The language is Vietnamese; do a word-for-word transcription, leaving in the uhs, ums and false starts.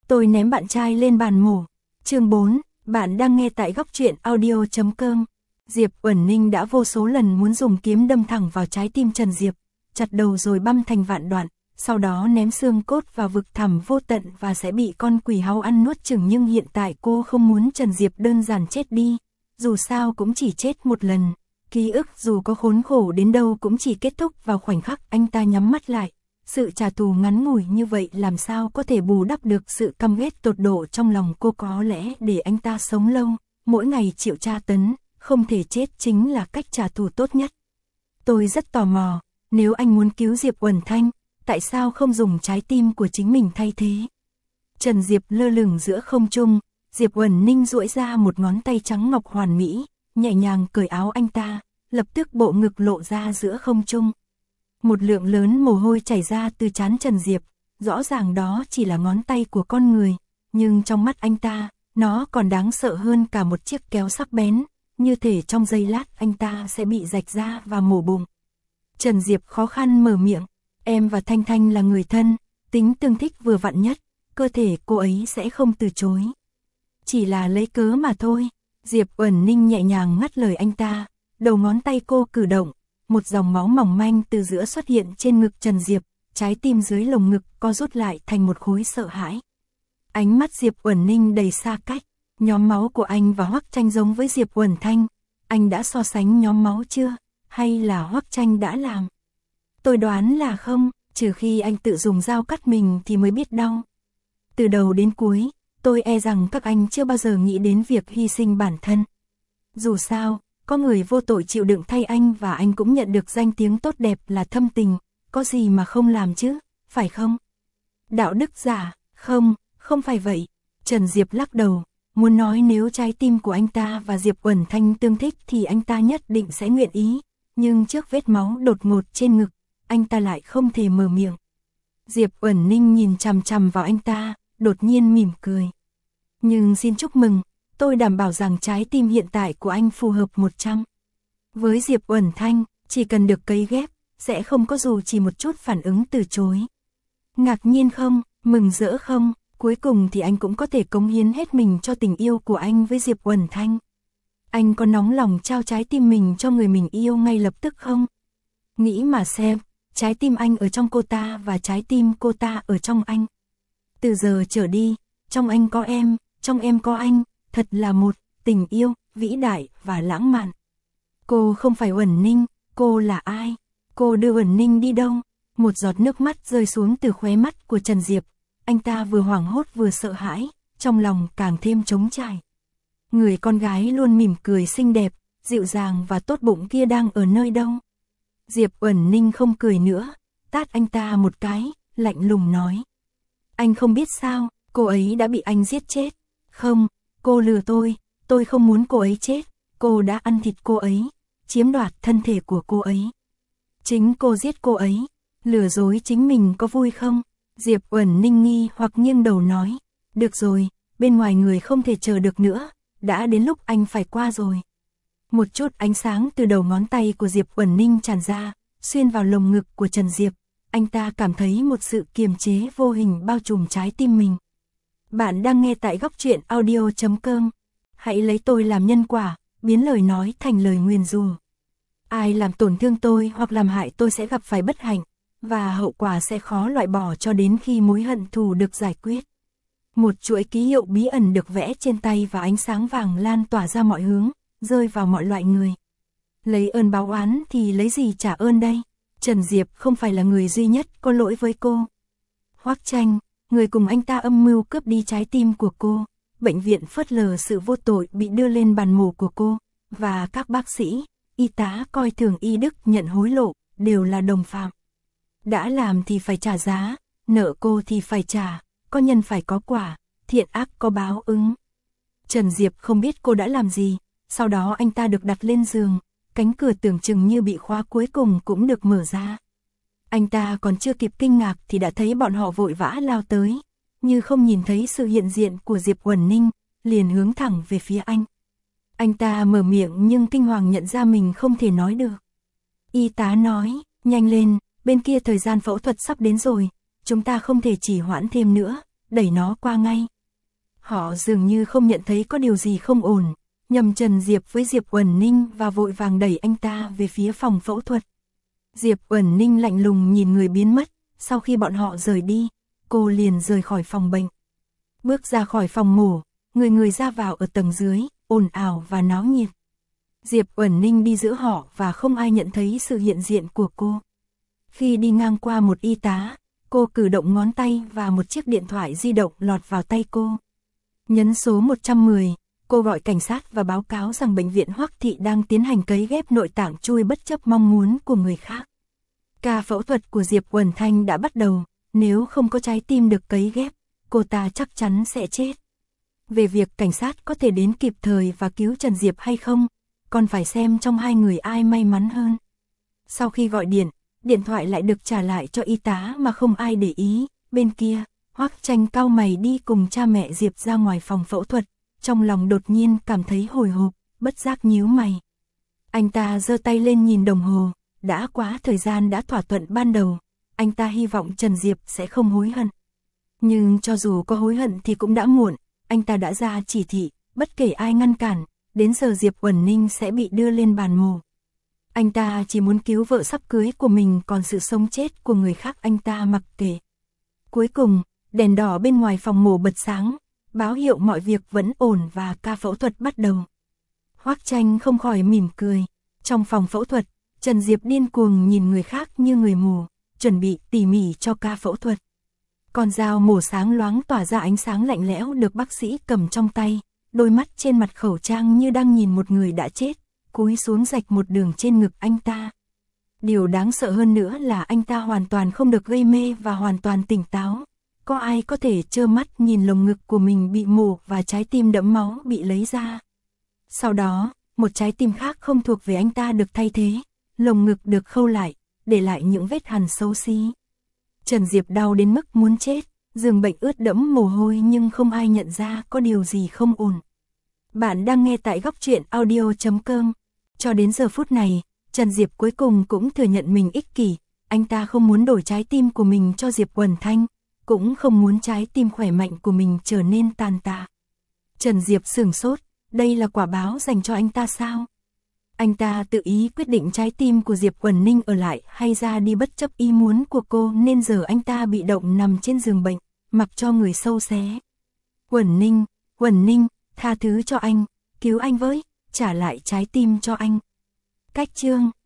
Tôi ném bạn trai lên bàn mổ. Chương bốn, bạn đang nghe tại góc truyện audio chấm com. Diệp Uẩn Ninh đã vô số lần muốn dùng kiếm đâm thẳng vào trái tim Trần Diệp, chặt đầu rồi băm thành vạn đoạn, sau đó ném xương cốt vào vực thẳm vô tận và sẽ bị con quỷ háu ăn nuốt chửng, nhưng hiện tại cô không muốn Trần Diệp đơn giản chết đi, dù sao cũng chỉ chết một lần, ký ức dù có khốn khổ đến đâu cũng chỉ kết thúc vào khoảnh khắc anh ta nhắm mắt lại. Sự trả thù ngắn ngủi như vậy làm sao có thể bù đắp được sự căm ghét tột độ trong lòng cô, có lẽ để anh ta sống lâu, mỗi ngày chịu tra tấn, không thể chết chính là cách trả thù tốt nhất. Tôi rất tò mò, nếu anh muốn cứu Diệp Uẩn Thanh, tại sao không dùng trái tim của chính mình thay thế? Trần Diệp lơ lửng giữa không trung, Diệp Uẩn Ninh duỗi ra một ngón tay trắng ngọc hoàn mỹ, nhẹ nhàng cởi áo anh ta, lập tức bộ ngực lộ ra giữa không trung. Một lượng lớn mồ hôi chảy ra từ trán Trần Diệp, rõ ràng đó chỉ là ngón tay của con người, nhưng trong mắt anh ta, nó còn đáng sợ hơn cả một chiếc kéo sắc bén, như thể trong giây lát anh ta sẽ bị rạch ra và mổ bụng. Trần Diệp khó khăn mở miệng, em và Thanh Thanh là người thân, tính tương thích vừa vặn nhất, cơ thể cô ấy sẽ không từ chối. Chỉ là lấy cớ mà thôi. Diệp Uẩn Ninh nhẹ nhàng ngắt lời anh ta, đầu ngón tay cô cử động, một dòng máu mỏng manh từ giữa xuất hiện trên ngực Trần Diệp, trái tim dưới lồng ngực co rút lại thành một khối sợ hãi. Ánh mắt Diệp Uẩn Ninh đầy xa cách, nhóm máu của anh và Hoắc Tranh giống với Diệp Uẩn Thanh, anh đã so sánh nhóm máu chưa, hay là Hoắc Tranh đã làm? Tôi đoán là không, trừ khi anh tự dùng dao cắt mình thì mới biết đau. Từ đầu đến cuối, tôi e rằng các anh chưa bao giờ nghĩ đến việc hy sinh bản thân. Dù sao, có người vô tội chịu đựng thay anh và anh cũng nhận được danh tiếng tốt đẹp là thâm tình, có gì mà không làm chứ, phải không? Đạo đức giả, không, không phải vậy. Trần Diệp lắc đầu, muốn nói nếu trái tim của anh ta và Diệp Uẩn Thanh tương thích thì anh ta nhất định sẽ nguyện ý, nhưng trước vết máu đột ngột trên ngực, anh ta lại không thể mở miệng. Diệp Uẩn Ninh nhìn chằm chằm vào anh ta, đột nhiên mỉm cười. Nhưng xin chúc mừng, tôi đảm bảo rằng trái tim hiện tại của anh phù hợp một trăm. Với Diệp Uẩn Thanh, chỉ cần được cấy ghép, sẽ không có dù chỉ một chút phản ứng từ chối. Ngạc nhiên không, mừng rỡ không, cuối cùng thì anh cũng có thể cống hiến hết mình cho tình yêu của anh với Diệp Uẩn Thanh. Anh có nóng lòng trao trái tim mình cho người mình yêu ngay lập tức không? Nghĩ mà xem, trái tim anh ở trong cô ta và trái tim cô ta ở trong anh. Từ giờ trở đi, trong anh có em, trong em có anh, thật là một tình yêu vĩ đại và lãng mạn. Cô không phải Uẩn Ninh, cô là ai? Cô đưa Uẩn Ninh đi đâu? Một giọt nước mắt rơi xuống từ khóe mắt của Trần Diệp, anh ta vừa hoảng hốt vừa sợ hãi, trong lòng càng thêm trống trải. Người con gái luôn mỉm cười xinh đẹp, dịu dàng và tốt bụng kia đang ở nơi đâu? Diệp Uẩn Ninh không cười nữa, tát anh ta một cái, lạnh lùng nói. Anh không biết sao, cô ấy đã bị anh giết chết. Không, cô lừa tôi, tôi không muốn cô ấy chết, cô đã ăn thịt cô ấy, chiếm đoạt thân thể của cô ấy. Chính cô giết cô ấy, lừa dối chính mình có vui không? Diệp Uẩn Ninh nghi hoặc nghiêng đầu nói, được rồi, bên ngoài người không thể chờ được nữa, đã đến lúc anh phải qua rồi. Một chút ánh sáng từ đầu ngón tay của Diệp Uẩn Ninh tràn ra, xuyên vào lồng ngực của Trần Diệp, anh ta cảm thấy một sự kiềm chế vô hình bao trùm trái tim mình. Bạn đang nghe tại góc truyện audio chấm com. Hãy lấy tôi làm nhân quả, biến lời nói thành lời nguyền rủa. Ai làm tổn thương tôi hoặc làm hại tôi sẽ gặp phải bất hạnh, và hậu quả sẽ khó loại bỏ cho đến khi mối hận thù được giải quyết. Một chuỗi ký hiệu bí ẩn được vẽ trên tay và ánh sáng vàng lan tỏa ra mọi hướng, rơi vào mọi loại người. Lấy ơn báo oán thì lấy gì trả ơn đây? Trần Diệp không phải là người duy nhất có lỗi với cô. Hoắc Tranh, người cùng anh ta âm mưu cướp đi trái tim của cô, bệnh viện phớt lờ sự vô tội bị đưa lên bàn mổ của cô, và các bác sĩ, y tá coi thường y đức nhận hối lộ, đều là đồng phạm. Đã làm thì phải trả giá, nợ cô thì phải trả, có nhân phải có quả, thiện ác có báo ứng. Trần Diệp không biết cô đã làm gì, sau đó anh ta được đặt lên giường, cánh cửa tưởng chừng như bị khóa cuối cùng cũng được mở ra. Anh ta còn chưa kịp kinh ngạc thì đã thấy bọn họ vội vã lao tới, như không nhìn thấy sự hiện diện của Diệp Uẩn Ninh, liền hướng thẳng về phía anh. Anh ta mở miệng nhưng kinh hoàng nhận ra mình không thể nói được. Y tá nói, nhanh lên, bên kia thời gian phẫu thuật sắp đến rồi, chúng ta không thể trì hoãn thêm nữa, đẩy nó qua ngay. Họ dường như không nhận thấy có điều gì không ổn, nhầm Trần Diệp với Diệp Uẩn Ninh và vội vàng đẩy anh ta về phía phòng phẫu thuật. Diệp Uẩn Ninh lạnh lùng nhìn người biến mất, sau khi bọn họ rời đi, cô liền rời khỏi phòng bệnh. Bước ra khỏi phòng mổ, người người ra vào ở tầng dưới, ồn ào và náo nhiệt. Diệp Uẩn Ninh đi giữa họ và không ai nhận thấy sự hiện diện của cô. Khi đi ngang qua một y tá, cô cử động ngón tay và một chiếc điện thoại di động lọt vào tay cô. Nhấn số một trăm mười, cô gọi cảnh sát và báo cáo rằng bệnh viện Hoắc Thị đang tiến hành cấy ghép nội tạng chui bất chấp mong muốn của người khác. Ca phẫu thuật của Diệp Uẩn Thanh đã bắt đầu, nếu không có trái tim được cấy ghép, cô ta chắc chắn sẽ chết. Về việc cảnh sát có thể đến kịp thời và cứu Trần Diệp hay không, còn phải xem trong hai người ai may mắn hơn. Sau khi gọi điện, điện thoại lại được trả lại cho y tá mà không ai để ý. Bên kia, Hoắc Tranh cau mày đi cùng cha mẹ Diệp ra ngoài phòng phẫu thuật, trong lòng đột nhiên cảm thấy hồi hộp, bất giác nhíu mày. Anh ta giơ tay lên nhìn đồng hồ, đã quá thời gian đã thỏa thuận ban đầu, anh ta hy vọng Trần Diệp sẽ không hối hận. Nhưng cho dù có hối hận thì cũng đã muộn, anh ta đã ra chỉ thị, bất kể ai ngăn cản, đến giờ Diệp Uẩn Ninh sẽ bị đưa lên bàn mổ. Anh ta chỉ muốn cứu vợ sắp cưới của mình, còn sự sống chết của người khác anh ta mặc kệ. Cuối cùng, đèn đỏ bên ngoài phòng mổ bật sáng, báo hiệu mọi việc vẫn ổn và ca phẫu thuật bắt đầu. Hoắc Tranh không khỏi mỉm cười. Trong phòng phẫu thuật, Trần Diệp điên cuồng nhìn người khác như người mù, chuẩn bị tỉ mỉ cho ca phẫu thuật. Con dao mổ sáng loáng tỏa ra ánh sáng lạnh lẽo được bác sĩ cầm trong tay, đôi mắt trên mặt khẩu trang như đang nhìn một người đã chết, cúi xuống rạch một đường trên ngực anh ta. Điều đáng sợ hơn nữa là anh ta hoàn toàn không được gây mê và hoàn toàn tỉnh táo. Có ai có thể trơ mắt nhìn lồng ngực của mình bị mổ và trái tim đẫm máu bị lấy ra. Sau đó, một trái tim khác không thuộc về anh ta được thay thế, lồng ngực được khâu lại, để lại những vết hằn xấu xí. Trần Diệp đau đến mức muốn chết, giường bệnh ướt đẫm mồ hôi nhưng không ai nhận ra có điều gì không ổn. Bạn đang nghe tại góc truyện audio chấm com. Cho đến giờ phút này, Trần Diệp cuối cùng cũng thừa nhận mình ích kỷ, anh ta không muốn đổi trái tim của mình cho Diệp Uẩn Thanh, cũng không muốn trái tim khỏe mạnh của mình trở nên tàn tạ. Trần Diệp sửng sốt, đây là quả báo dành cho anh ta sao? Anh ta tự ý quyết định trái tim của Diệp Uẩn Ninh ở lại hay ra đi bất chấp ý muốn của cô, nên giờ anh ta bị động nằm trên giường bệnh, mặc cho người sâu xé. Uẩn Ninh, Uẩn Ninh, tha thứ cho anh, cứu anh với, trả lại trái tim cho anh. Cách chương